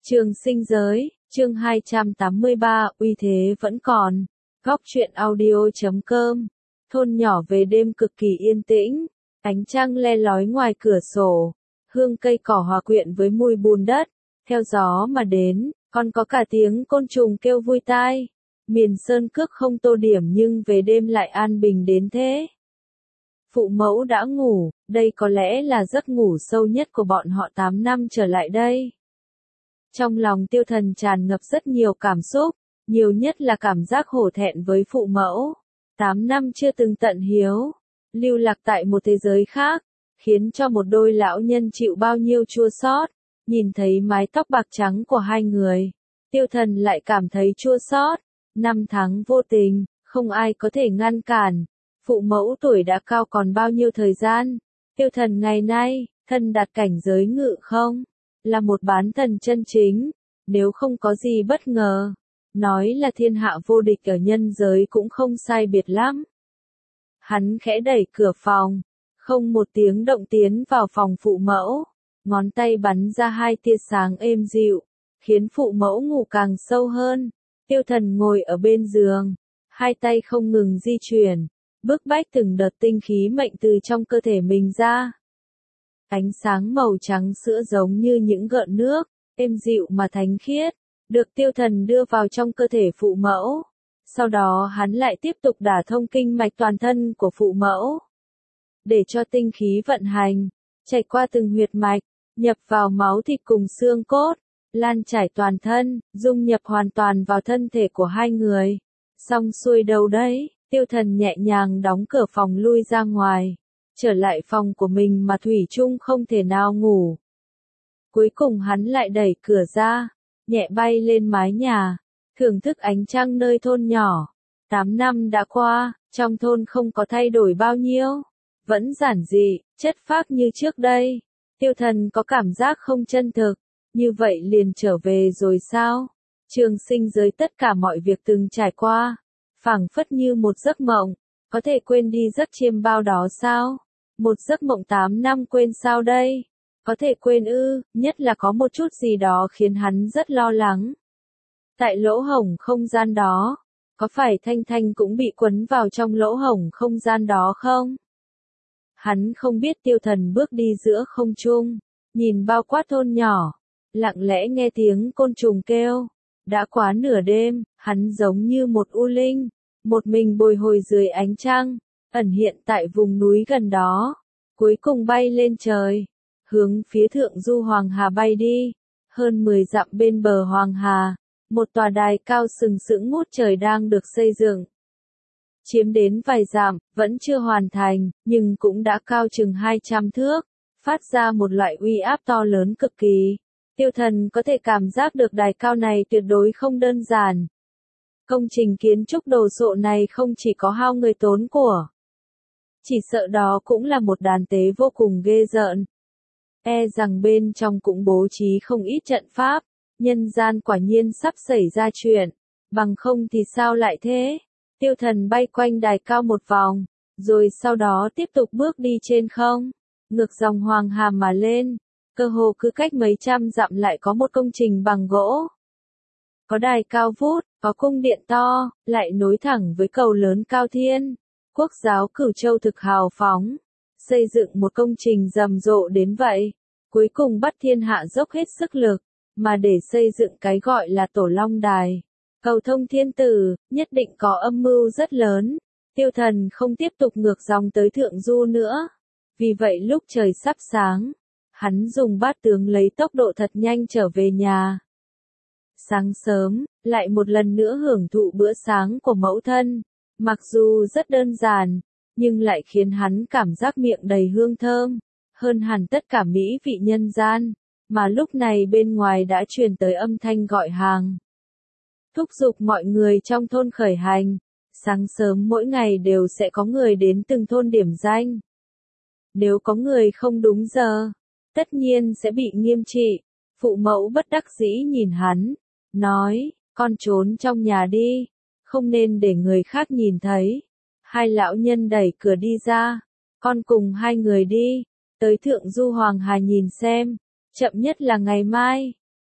Trường sinh giới, chương 283, uy thế vẫn còn. Góc truyện audio.com. Thôn nhỏ về đêm cực kỳ yên tĩnh, ánh trăng le lói ngoài cửa sổ, hương cây cỏ hòa quyện với mùi bùn đất, theo gió mà đến, còn có cả tiếng côn trùng kêu vui tai. Miền sơn cước không tô điểm nhưng về đêm lại an bình đến thế. Phụ mẫu đã ngủ, đây có lẽ là giấc ngủ sâu nhất của bọn họ 8 năm trở lại đây. Trong lòng Tiêu Thần tràn ngập rất nhiều cảm xúc, nhiều nhất là cảm giác hổ thẹn với phụ mẫu. 8 năm chưa từng tận hiếu, lưu lạc tại một thế giới khác, khiến cho một đôi lão nhân chịu bao nhiêu chua xót. Nhìn thấy mái tóc bạc trắng của hai người, Tiêu Thần lại cảm thấy chua xót. Năm tháng vô tình, không ai có thể ngăn cản. Phụ mẫu tuổi đã cao còn bao nhiêu thời gian. Tiêu Thần ngày nay, thân đạt cảnh giới ngự không, là một bán thần chân chính, nếu không có gì bất ngờ, nói là thiên hạ vô địch ở nhân giới cũng không sai biệt lắm. Hắn khẽ đẩy cửa phòng, không một tiếng động tiến vào phòng phụ mẫu, ngón tay bắn ra hai tia sáng êm dịu, khiến phụ mẫu ngủ càng sâu hơn. Tiêu Thần ngồi ở bên giường, hai tay không ngừng di chuyển, bức bách từng đợt tinh khí mệnh từ trong cơ thể mình ra. Ánh sáng màu trắng sữa giống như những gợn nước, êm dịu mà thánh khiết, được Tiêu Thần đưa vào trong cơ thể phụ mẫu. Sau đó hắn lại tiếp tục đả thông kinh mạch toàn thân của phụ mẫu, để cho tinh khí vận hành, chảy qua từng huyệt mạch, nhập vào máu thịt cùng xương cốt, lan trải toàn thân, dung nhập hoàn toàn vào thân thể của hai người. Xong xuôi đâu đấy, Tiêu Thần nhẹ nhàng đóng cửa phòng lui ra ngoài, trở lại phòng của mình mà thủy chung không thể nào ngủ. Cuối cùng hắn lại đẩy cửa ra, nhẹ bay lên mái nhà, thưởng thức ánh trăng nơi thôn nhỏ. 8 năm đã qua, trong thôn không có thay đổi bao nhiêu, vẫn giản dị, chất phác như trước đây. Tiêu Thần có cảm giác không chân thực, như vậy liền trở về rồi sao? Trường sinh giới tất cả mọi việc từng trải qua, phảng phất như một giấc mộng, có thể quên đi giấc chiêm bao đó sao? Một giấc mộng 8 năm quên sao đây? Có thể quên ư? Nhất là có một chút gì đó khiến hắn rất lo lắng. Tại lỗ hổng không gian đó, có phải Thanh Thanh cũng bị quấn vào trong lỗ hổng không gian đó không? Hắn không biết. Tiêu Thần bước đi giữa không trung, nhìn bao quát thôn nhỏ, lặng lẽ nghe tiếng côn trùng kêu. Đã quá nửa đêm, hắn giống như một u linh, một mình bồi hồi dưới ánh trăng, ẩn hiện tại vùng núi gần đó, cuối cùng bay lên trời, hướng phía thượng du Hoàng Hà bay đi. Hơn 10 dặm bên bờ Hoàng Hà, một tòa đài cao sừng sững ngút trời đang được xây dựng. Chiếm đến vài dặm, vẫn chưa hoàn thành, nhưng cũng đã cao chừng 200 thước, phát ra một loại uy áp to lớn cực kỳ. Tiêu Thần có thể cảm giác được đài cao này tuyệt đối không đơn giản. Công trình kiến trúc đồ sộ này không chỉ có hao người tốn của, chỉ sợ đó cũng là một đàn tế vô cùng ghê rợn. E rằng bên trong cũng bố trí không ít trận pháp, nhân gian quả nhiên sắp xảy ra chuyện, bằng không thì sao lại thế? Tiêu Thần bay quanh đài cao một vòng, rồi sau đó tiếp tục bước đi trên không, ngược dòng Hoàng Hà mà lên. Cơ hồ cứ cách mấy trăm dặm lại có một công trình bằng gỗ. Có đài cao vút, có cung điện to, lại nối thẳng với cầu lớn cao thiên. Quốc giáo Cửu Châu thực hào phóng, xây dựng một công trình rầm rộ đến vậy. Cuối cùng bắt thiên hạ dốc hết sức lực, mà để xây dựng cái gọi là Tổ Long Đài, cầu thông thiên tử, nhất định có âm mưu rất lớn. Tiêu Thần không tiếp tục ngược dòng tới thượng du nữa. Vì vậy lúc trời sắp sáng, hắn dùng bát tướng lấy tốc độ thật nhanh trở về nhà. Sáng sớm, lại một lần nữa hưởng thụ bữa sáng của mẫu thân. Mặc dù rất đơn giản, nhưng lại khiến hắn cảm giác miệng đầy hương thơm, hơn hẳn tất cả mỹ vị nhân gian. Mà lúc này bên ngoài đã truyền tới âm thanh gọi hàng, thúc giục mọi người trong thôn khởi hành. Sáng sớm mỗi ngày đều sẽ có người đến từng thôn điểm danh. Nếu có người không đúng giờ, tất nhiên sẽ bị nghiêm trị. Phụ mẫu bất đắc dĩ nhìn hắn, nói, con trốn trong nhà đi, không nên để người khác nhìn thấy. Hai lão nhân đẩy cửa đi ra, con cùng hai người đi, tới thượng du Hoàng Hà nhìn xem, chậm nhất là ngày mai.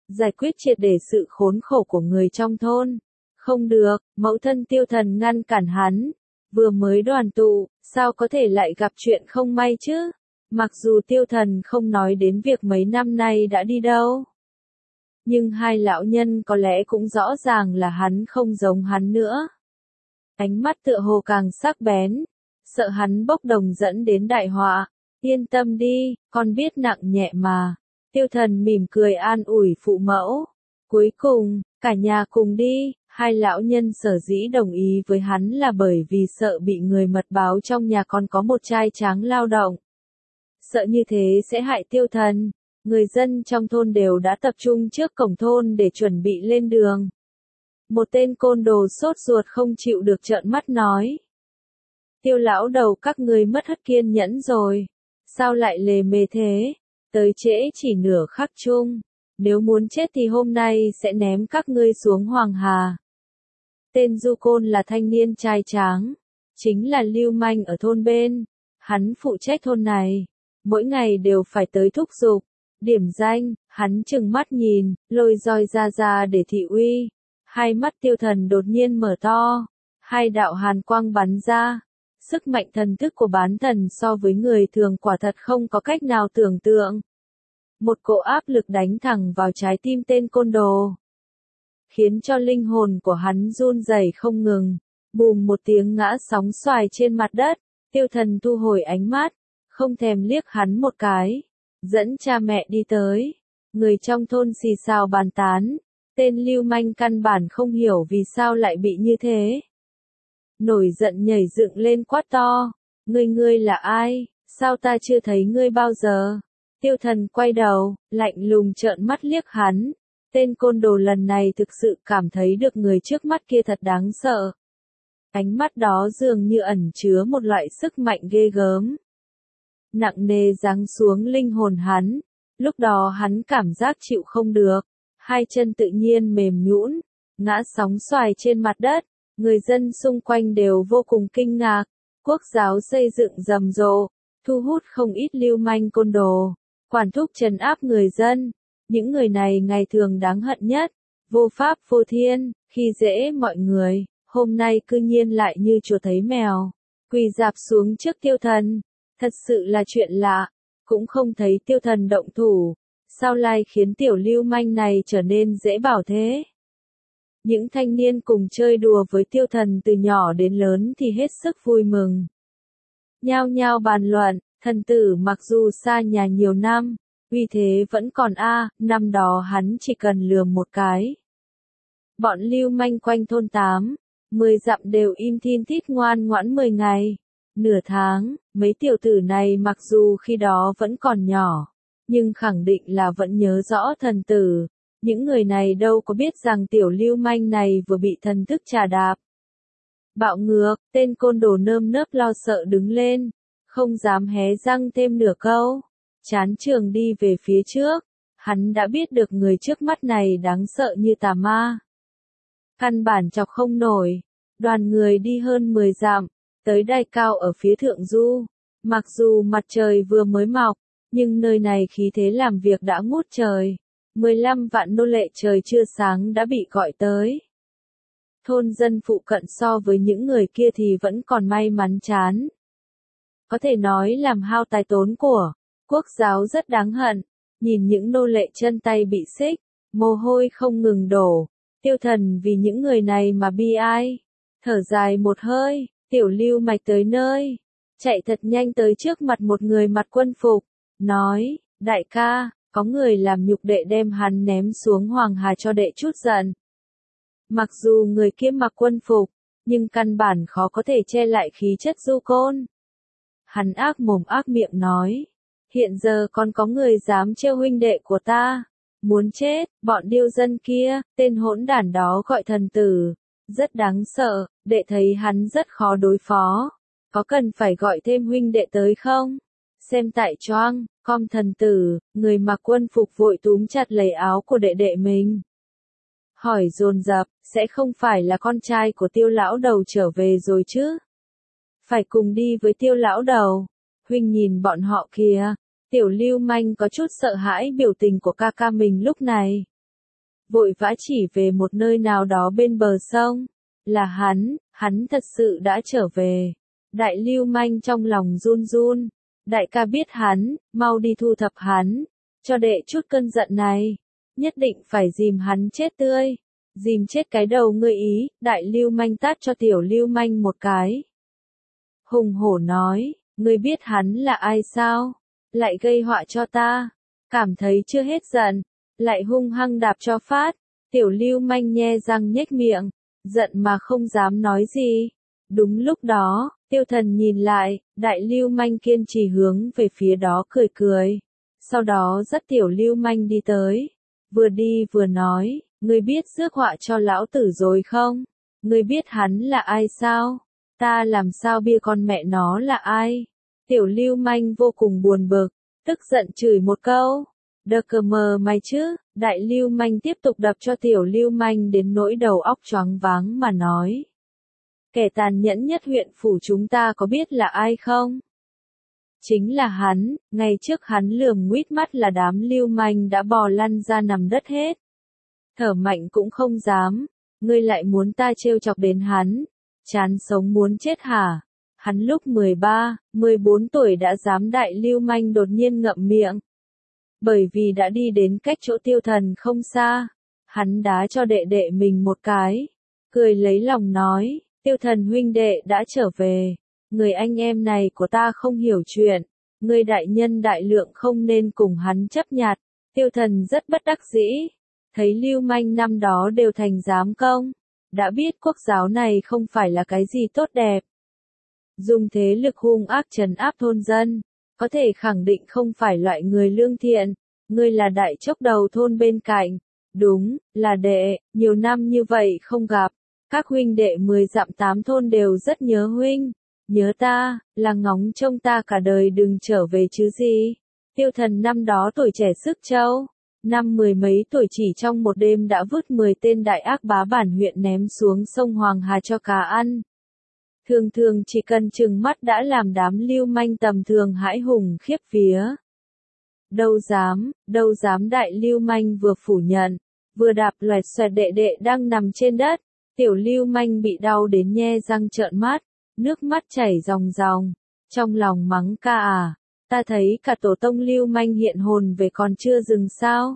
giải quyết triệt để sự khốn khổ của người trong thôn. Không được, mẫu thân Tiêu Thần ngăn cản hắn. Vừa mới đoàn tụ, sao có thể lại gặp chuyện không may chứ? Mặc dù Tiêu Thần không nói đến việc mấy năm nay đã đi đâu. Nhưng hai lão nhân có lẽ cũng rõ ràng là hắn không giống hắn nữa. Ánh mắt tựa hồ càng sắc bén, sợ hắn bốc đồng dẫn đến đại họa. Yên tâm đi, con biết nặng nhẹ mà. Tiêu Thần mỉm cười an ủi phụ mẫu. Cuối cùng, cả nhà cùng đi. Hai lão nhân sở dĩ đồng ý với hắn là bởi vì sợ bị người mật báo trong nhà còn có một trai tráng lao động. Sợ như thế sẽ hại Tiêu Thần. Người dân trong thôn đều đã tập trung trước cổng thôn để chuẩn bị lên đường. Một tên côn đồ sốt ruột không chịu được trợn mắt nói. Tiêu lão đầu, các ngươi mất hết kiên nhẫn rồi. Sao lại lề mề thế? Tới trễ chỉ nửa khắc chung. Nếu muốn chết thì hôm nay sẽ ném các ngươi xuống Hoàng Hà. Tên du côn là thanh niên trai tráng. Chính là lưu manh ở thôn bên. Hắn phụ trách thôn này. Mỗi ngày đều phải tới thúc giục. Điểm danh, hắn trừng mắt nhìn, lôi roi ra để thị uy. Hai mắt Tiêu Thần đột nhiên mở to. Hai đạo hàn quang bắn ra. Sức mạnh thần thức của bán thần so với người thường quả thật không có cách nào tưởng tượng. Một cỗ áp lực đánh thẳng vào trái tim tên côn đồ. Khiến cho linh hồn của hắn run rẩy không ngừng. Bùm một tiếng ngã sóng xoài trên mặt đất. Tiêu Thần thu hồi ánh mắt. Không thèm liếc hắn một cái. Dẫn cha mẹ đi tới. Người trong thôn xì xào bàn tán. Tên lưu manh căn bản không hiểu vì sao lại bị như thế. Nổi giận nhảy dựng lên quát to. Ngươi là ai? Sao ta chưa thấy ngươi bao giờ? Tiêu Thần quay đầu, lạnh lùng trợn mắt liếc hắn. Tên côn đồ lần này thực sự cảm thấy được người trước mắt kia thật đáng sợ. Ánh mắt đó dường như ẩn chứa một loại sức mạnh ghê gớm. Nặng nề giáng xuống linh hồn hắn. Lúc đó hắn cảm giác chịu không được. Hai chân tự nhiên mềm nhũn, ngã sóng xoài trên mặt đất. Người dân xung quanh đều vô cùng kinh ngạc. Quốc giáo xây dựng rầm rộ, thu hút không ít lưu manh côn đồ, quản thúc trấn áp người dân. Những người này ngày thường đáng hận nhất, vô pháp vô thiên, khi dễ mọi người, hôm nay cư nhiên lại như chuột thấy mèo, quỳ rạp xuống trước Tiêu Thần. Thật sự là chuyện lạ, cũng không thấy Tiêu Thần động thủ, sao lại khiến tiểu lưu manh này trở nên dễ bảo thế? Những thanh niên cùng chơi đùa với Tiêu Thần từ nhỏ đến lớn thì hết sức vui mừng. Nhao nhao bàn luận, thần tử mặc dù xa nhà nhiều năm, uy thế vẫn còn năm đó hắn chỉ cần lườm một cái. Bọn lưu manh quanh thôn 10 dặm đều im thin thít ngoan ngoãn 10 ngày. Nửa tháng, mấy tiểu tử này mặc dù khi đó vẫn còn nhỏ, nhưng khẳng định là vẫn nhớ rõ thần tử. Những người này đâu có biết rằng tiểu lưu manh này vừa bị thần thức trà đạp. Bạo ngược, tên côn đồ nơm nớp lo sợ đứng lên, không dám hé răng thêm nửa câu. Chán trường đi về phía trước, hắn đã biết được người trước mắt này đáng sợ như tà ma. Căn bản chọc không nổi, đoàn người đi hơn 10 dặm, tới đài cao ở phía thượng du. Mặc dù mặt trời vừa mới mọc, nhưng nơi này khí thế làm việc đã ngút trời. 15 vạn nô lệ trời chưa sáng đã bị gọi tới. Thôn dân phụ cận so với những người kia thì vẫn còn may mắn chán. Có thể nói làm hao tài tốn của. Quốc giáo rất đáng hận. Nhìn những nô lệ chân tay bị xích, mồ hôi không ngừng đổ. Tiêu Thần vì những người này mà bi ai. Thở dài một hơi, tiểu lưu mạch tới nơi. Chạy thật nhanh tới trước mặt một người mặc quân phục. Nói, đại ca, có người làm nhục đệ đem hắn ném xuống Hoàng Hà cho đệ chút giận. Mặc dù người kia mặc quân phục, nhưng căn bản khó có thể che lại khí chất du côn. Hắn ác mồm ác miệng nói, hiện giờ còn có người dám trêu huynh đệ của ta. Muốn chết, bọn điêu dân kia, tên hỗn đản đó gọi thần tử. Rất đáng sợ, đệ thấy hắn rất khó đối phó. Có cần phải gọi thêm huynh đệ tới không? Xem tại choang, com thần tử, người mặc quân phục vội túm chặt lấy áo của đệ đệ mình. Hỏi dồn dập, sẽ không phải là con trai của Tiêu lão đầu trở về rồi chứ? Phải cùng đi với Tiêu lão đầu. Huynh nhìn bọn họ kìa. Tiểu lưu manh có chút sợ hãi biểu tình của ca ca mình lúc này. vội vã chỉ về một nơi nào đó bên bờ sông. Là hắn thật sự đã trở về. Đại Lưu Manh trong lòng run run. Đại ca biết hắn, mau đi thu thập hắn, cho đệ chút cơn giận này. Nhất định phải dìm hắn chết tươi. Dìm chết cái đầu ngươi ý, Đại Lưu Manh tát cho Tiểu Lưu Manh một cái. Hùng hổ nói, ngươi biết hắn là ai sao? Lại gây họa cho ta. Cảm thấy chưa hết giận, lại hung hăng đạp cho phát. Tiểu Lưu Manh nhe răng nhếch miệng, giận mà không dám nói gì. Đúng lúc đó, Tiêu Thần nhìn lại, Đại Lưu Manh kiên trì hướng về phía đó cười cười. Sau đó dắt Tiểu Lưu Manh đi tới. Vừa đi vừa nói, ngươi biết rước họa cho lão tử rồi không? Ngươi biết hắn là ai sao? Ta làm sao bia con mẹ nó là ai? Tiểu Lưu Manh vô cùng buồn bực, tức giận chửi một câu. Đờ cờ mờ mày chứ? Đại Lưu Manh tiếp tục đập cho Tiểu Lưu Manh đến nỗi đầu óc choáng váng mà nói. Kẻ tàn nhẫn nhất huyện phủ chúng ta có biết là ai không? Chính là hắn, ngày trước hắn lườm nguýt mắt là đám lưu manh đã bò lăn ra nằm đất hết. Thở mạnh cũng không dám, ngươi lại muốn ta trêu chọc đến hắn, chán sống muốn chết hả? Hắn lúc 13, 14 tuổi đã dám. Đại Lưu Manh đột nhiên ngậm miệng. Bởi vì đã đi đến cách chỗ Tiêu Thần không xa, hắn đá cho đệ đệ mình một cái, cười lấy lòng nói, Tiêu Thần huynh đệ đã trở về. Người anh em này của ta không hiểu chuyện, người đại nhân đại lượng không nên cùng hắn chấp nhặt. Tiêu Thần rất bất đắc dĩ, thấy lưu manh năm đó đều thành giám công, đã biết quốc giáo này không phải là cái gì tốt đẹp. Dùng thế lực hung ác trấn áp thôn dân, có thể khẳng định không phải loại người lương thiện. Ngươi là đại chốc đầu thôn bên cạnh, đúng, là đệ, nhiều năm như vậy không gặp, các huynh đệ 10 dặm 8 thôn đều rất nhớ huynh. Nhớ ta, là ngóng trông ta cả đời đừng trở về chứ gì. Tiêu Thần năm đó tuổi trẻ sức trâu, năm 10 mấy tuổi chỉ trong một đêm đã vứt 10 tên đại ác bá bản huyện ném xuống sông Hoàng Hà cho cá ăn. Thường thường chỉ cần chừng mắt đã làm đám lưu manh tầm thường hãi hùng khiếp vía. Đâu dám đại lưu manh vừa phủ nhận, vừa đạp loẹt xoẹt đệ đệ đang nằm trên đất. Tiểu lưu manh bị đau đến nhe răng trợn mắt. Nước mắt chảy ròng ròng, trong lòng mắng ca à, ta thấy cả tổ tông lưu manh hiện hồn về còn chưa dừng sao.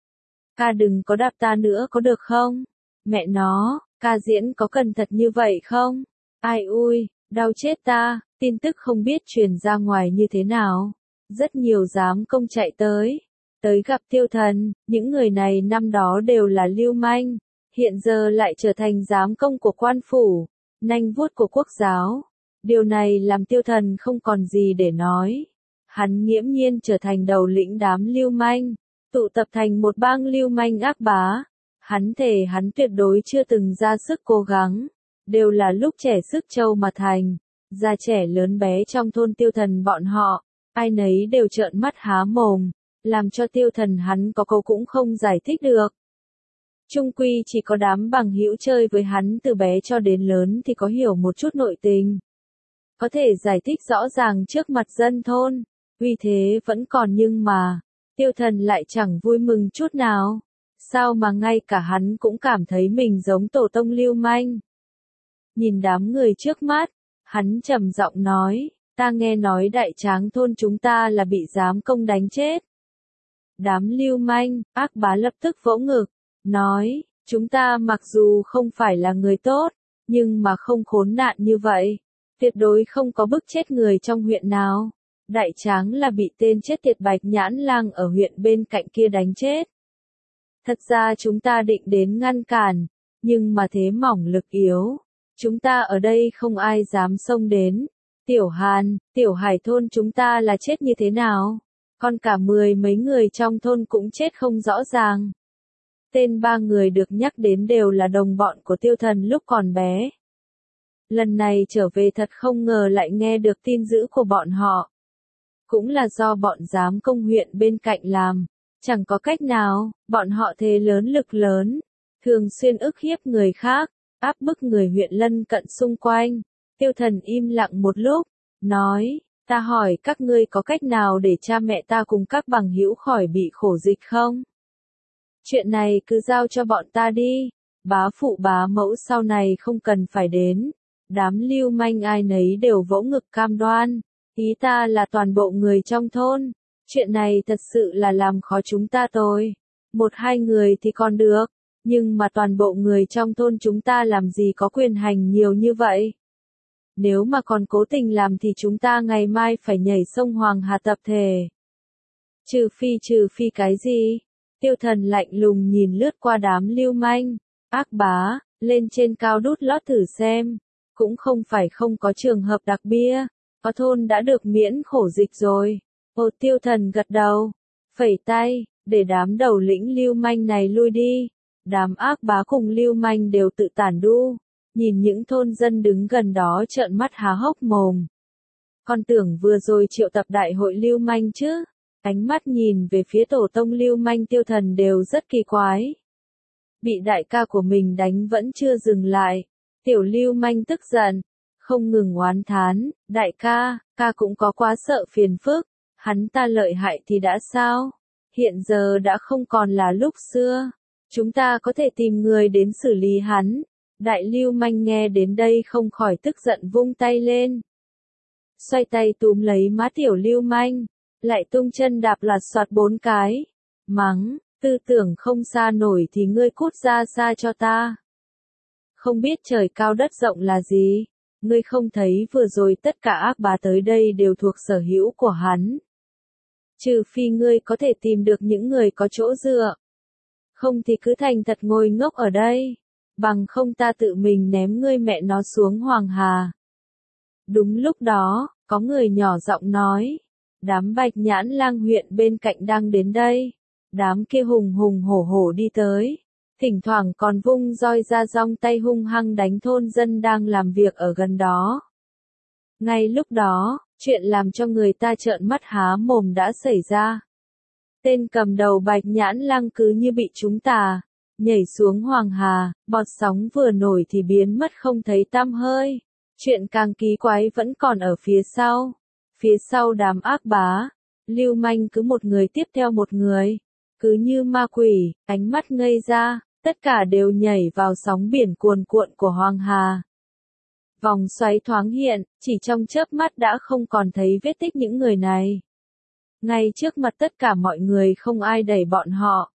Ca đừng có đạp ta nữa có được không? Mẹ nó, ca diễn có cần thật như vậy không? Ai ui, đau chết ta, tin tức không biết truyền ra ngoài như thế nào. Rất nhiều giám công chạy tới gặp Tiêu Thần, những người này năm đó đều là lưu manh, hiện giờ lại trở thành giám công của quan phủ. Nanh vuốt của quốc giáo. Điều này làm Tiêu Thần không còn gì để nói. Hắn nghiễm nhiên trở thành đầu lĩnh đám lưu manh, tụ tập thành một bang lưu manh ác bá. Hắn thề hắn tuyệt đối chưa từng ra sức cố gắng, đều là lúc trẻ sức trâu mà thành. Già trẻ lớn bé trong thôn Tiêu Thần bọn họ, ai nấy đều trợn mắt há mồm, làm cho Tiêu Thần hắn có câu cũng không giải thích được. Chung quy chỉ có đám bằng hữu chơi với hắn từ bé cho đến lớn thì có hiểu một chút nội tình. Có thể giải thích rõ ràng trước mặt dân thôn, uy thế vẫn còn nhưng mà, Tiêu Thần lại chẳng vui mừng chút nào. Sao mà ngay cả hắn cũng cảm thấy mình giống tổ tông lưu manh. Nhìn đám người trước mắt, hắn trầm giọng nói, ta nghe nói đại tráng thôn chúng ta là bị giám công đánh chết. Đám lưu manh, ác bá lập tức vỗ ngực. Nói, chúng ta mặc dù không phải là người tốt, nhưng mà không khốn nạn như vậy. Tuyệt đối không có bức chết người trong huyện nào. Đại tráng là bị tên chết tiệt Bạch Nhãn Lang ở huyện bên cạnh kia đánh chết. Thật ra chúng ta định đến ngăn cản, nhưng mà thế mỏng lực yếu. Chúng ta ở đây không ai dám xông đến. Tiểu Hàn, Tiểu Hải thôn chúng ta là chết như thế nào? Còn cả 10 mấy người trong thôn cũng chết không rõ ràng. Tên 3 người được nhắc đến đều là đồng bọn của Tiêu Thần lúc còn bé. Lần này trở về thật không ngờ lại nghe được tin dữ của bọn họ. Cũng là do bọn giám công huyện bên cạnh làm. Chẳng có cách nào, bọn họ thề lớn lực lớn. Thường xuyên ức hiếp người khác, áp bức người huyện lân cận xung quanh. Tiêu Thần im lặng một lúc, nói, ta hỏi các ngươi có cách nào để cha mẹ ta cùng các bằng hữu khỏi bị khổ dịch không? Chuyện này cứ giao cho bọn ta đi, bá phụ bá mẫu sau này không cần phải đến. Đám lưu manh ai nấy đều vỗ ngực cam đoan, ý ta là toàn bộ người trong thôn, chuyện này thật sự là làm khó chúng ta rồi. Một hai người thì còn được, nhưng mà toàn bộ người trong thôn chúng ta làm gì có quyền hành nhiều như vậy. Nếu mà còn cố tình làm thì chúng ta ngày mai phải nhảy sông Hoàng Hà tập thể. Trừ phi cái gì? Tiêu Thần lạnh lùng nhìn lướt qua đám lưu manh, ác bá, lên trên cao đút lót thử xem. Cũng không phải không có trường hợp đặc bia, có thôn đã được miễn khổ dịch rồi. Hồ Tiêu Thần gật đầu, phẩy tay, để đám đầu lĩnh lưu manh này lui đi. Đám ác bá cùng lưu manh đều tự tản đu, nhìn những thôn dân đứng gần đó trợn mắt há hốc mồm. Con tưởng vừa rồi triệu tập đại hội lưu manh chứ, ánh mắt nhìn về phía tổ tông lưu manh Tiêu Thần đều rất kỳ quái. Bị đại ca của mình đánh vẫn chưa dừng lại. Tiểu lưu manh tức giận, không ngừng oán thán, đại ca cũng có quá sợ phiền phức, hắn ta lợi hại thì đã sao, hiện giờ đã không còn là lúc xưa, chúng ta có thể tìm người đến xử lý hắn. Đại lưu manh nghe đến đây không khỏi tức giận vung tay lên. Xoay tay túm lấy má tiểu lưu manh, lại tung chân đạp lạt soạt 4 cái, mắng, tư tưởng không xa nổi thì ngươi cút ra xa cho ta. Không biết trời cao đất rộng là gì, ngươi không thấy vừa rồi tất cả ác bá tới đây đều thuộc sở hữu của hắn. Trừ phi ngươi có thể tìm được những người có chỗ dựa. Không thì cứ thành thật ngồi ngốc ở đây, bằng không ta tự mình ném ngươi mẹ nó xuống Hoàng Hà. Đúng lúc đó, có người nhỏ giọng nói, đám Bạch Nhãn Lang huyện bên cạnh đang đến đây. Đám kia hùng hùng hổ hổ đi tới. Thỉnh thoảng còn vung roi ra rong tay hung hăng đánh thôn dân đang làm việc ở gần đó. Ngay lúc đó, chuyện làm cho người ta trợn mắt há mồm đã xảy ra. Tên cầm đầu Bạch Nhãn Lang cứ như bị trúng tà, nhảy xuống Hoàng Hà, bọt sóng vừa nổi thì biến mất không thấy tăm hơi. Chuyện càng kỳ quái vẫn còn ở phía sau. Phía sau đám ác bá, lưu manh cứ một người tiếp theo một người, cứ như ma quỷ, ánh mắt ngây ra. Tất cả đều nhảy vào sóng biển cuồn cuộn của Hoàng Hà. Vòng xoáy thoáng hiện, chỉ trong chớp mắt đã không còn thấy vết tích những người này. Ngay trước mặt tất cả mọi người không ai đẩy bọn họ.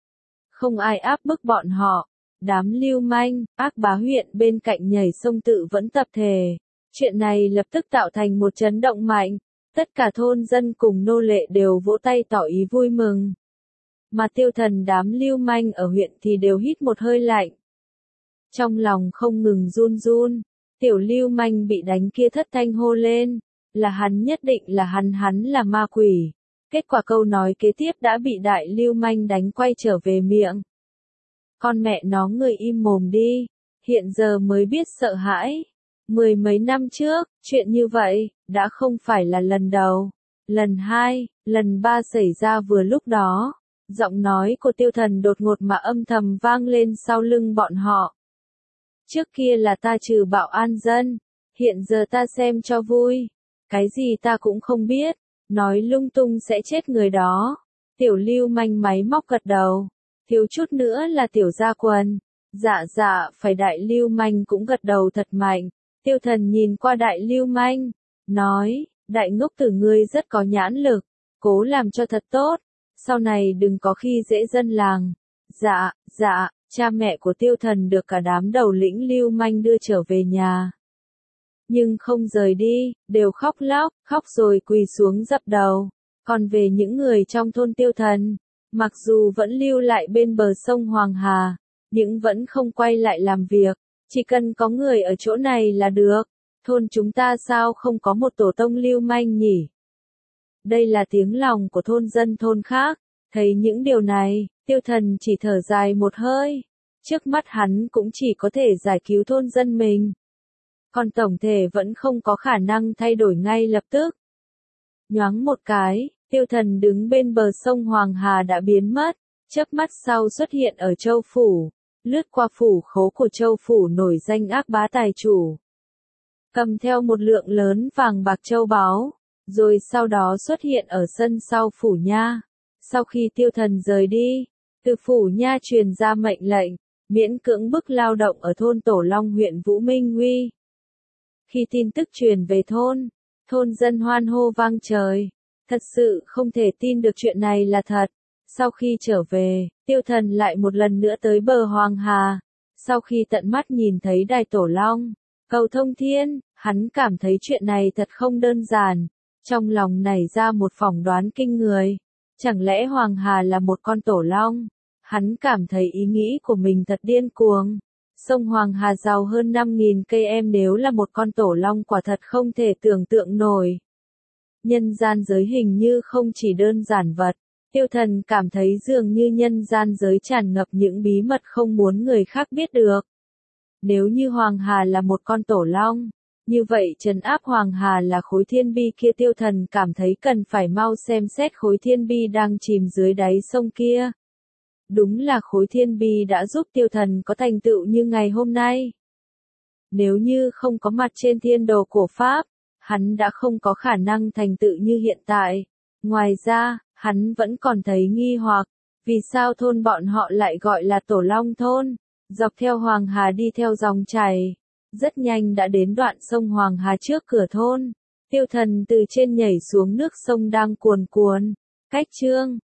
Không ai áp bức bọn họ. Đám lưu manh, ác bá huyện bên cạnh nhảy sông tự vẫn tập thể. Chuyện này lập tức tạo thành một chấn động mạnh. Tất cả thôn dân cùng nô lệ đều vỗ tay tỏ ý vui mừng. Mà Tiêu Thần đám lưu manh ở huyện thì đều hít một hơi lạnh. Trong lòng không ngừng run run, tiểu lưu manh bị đánh kia thất thanh hô lên, là hắn, nhất định là hắn là ma quỷ. Kết quả câu nói kế tiếp đã bị đại lưu manh đánh quay trở về miệng. Con mẹ nó, người im mồm đi, hiện giờ mới biết sợ hãi. 10 mấy năm trước, chuyện như vậy, đã không phải là lần đầu, lần 2, lần 3 xảy ra vừa lúc đó. Giọng nói của Tiêu Thần đột ngột mà âm thầm vang lên sau lưng bọn họ. Trước kia là ta trừ bạo an dân, hiện giờ ta xem cho vui. Cái gì ta cũng không biết, nói lung tung sẽ chết người đó. Tiểu lưu manh máy móc gật đầu, thiếu chút nữa là tiểu gia quần. Dạ, phải. Đại lưu manh cũng gật đầu thật mạnh. Tiêu Thần nhìn qua đại lưu manh, nói, đại ngốc tử, ngươi rất có nhãn lực, cố làm cho thật tốt. Sau này đừng có khi dễ dân làng. Dạ, cha mẹ của Tiêu Thần được cả đám đầu lĩnh lưu manh đưa trở về nhà. Nhưng không rời đi, đều khóc lóc, khóc rồi quỳ xuống dập đầu. Còn về những người trong thôn Tiêu Thần, mặc dù vẫn lưu lại bên bờ sông Hoàng Hà, nhưng vẫn không quay lại làm việc. Chỉ cần có người ở chỗ này là được. Thôn chúng ta sao không có một tổ tông lưu manh nhỉ? Đây là tiếng lòng của thôn dân thôn khác. Thấy những điều này, Tiêu Thần chỉ thở dài một hơi. Trước mắt hắn cũng chỉ có thể giải cứu thôn dân mình. Còn tổng thể vẫn không có khả năng thay đổi ngay lập tức. Nhoáng một cái, Tiêu Thần đứng bên bờ sông Hoàng Hà đã biến mất. Chớp mắt sau xuất hiện ở Châu Phủ. Lướt qua phủ khố của Châu Phủ nổi danh ác bá tài chủ. Cầm theo một lượng lớn vàng bạc châu báu. Rồi sau đó xuất hiện ở sân sau phủ nha. Sau khi Tiêu Thần rời đi, Từ Phủ Nha truyền ra mệnh lệnh, miễn cưỡng bức lao động ở thôn Tổ Long huyện Vũ Minh Huy. Khi tin tức truyền về thôn dân hoan hô vang trời. Thật sự không thể tin được chuyện này là thật. Sau khi trở về, Tiêu Thần lại một lần nữa tới bờ Hoàng Hà. Sau khi tận mắt nhìn thấy đài Tổ Long, cầu thông thiên, hắn cảm thấy chuyện này thật không đơn giản. Trong lòng nảy ra một phỏng đoán kinh người. Chẳng lẽ Hoàng Hà là một con Tổ Long? Hắn cảm thấy ý nghĩ của mình thật điên cuồng. Sông Hoàng Hà giàu hơn 5.000 cây em, nếu là một con Tổ Long quả thật không thể tưởng tượng nổi. Nhân gian giới hình như không chỉ đơn giản vật. Tiêu Thần cảm thấy dường như nhân gian giới tràn ngập những bí mật không muốn người khác biết được. Nếu như Hoàng Hà là một con Tổ Long, như vậy trấn áp Hoàng Hà là khối thiên bi kia. Tiêu Thần cảm thấy cần phải mau xem xét khối thiên bi đang chìm dưới đáy sông kia. Đúng là khối thiên bi đã giúp Tiêu Thần có thành tựu như ngày hôm nay. Nếu như không có mặt trên thiên đồ cổ Pháp, hắn đã không có khả năng thành tựu như hiện tại. Ngoài ra, hắn vẫn còn thấy nghi hoặc, vì sao thôn bọn họ lại gọi là Tổ Long thôn. Dọc theo Hoàng Hà đi theo dòng chảy, rất nhanh đã đến đoạn sông Hoàng Hà trước cửa thôn. Tiêu Thần từ trên nhảy xuống nước sông đang cuồn cuộn. Cách chương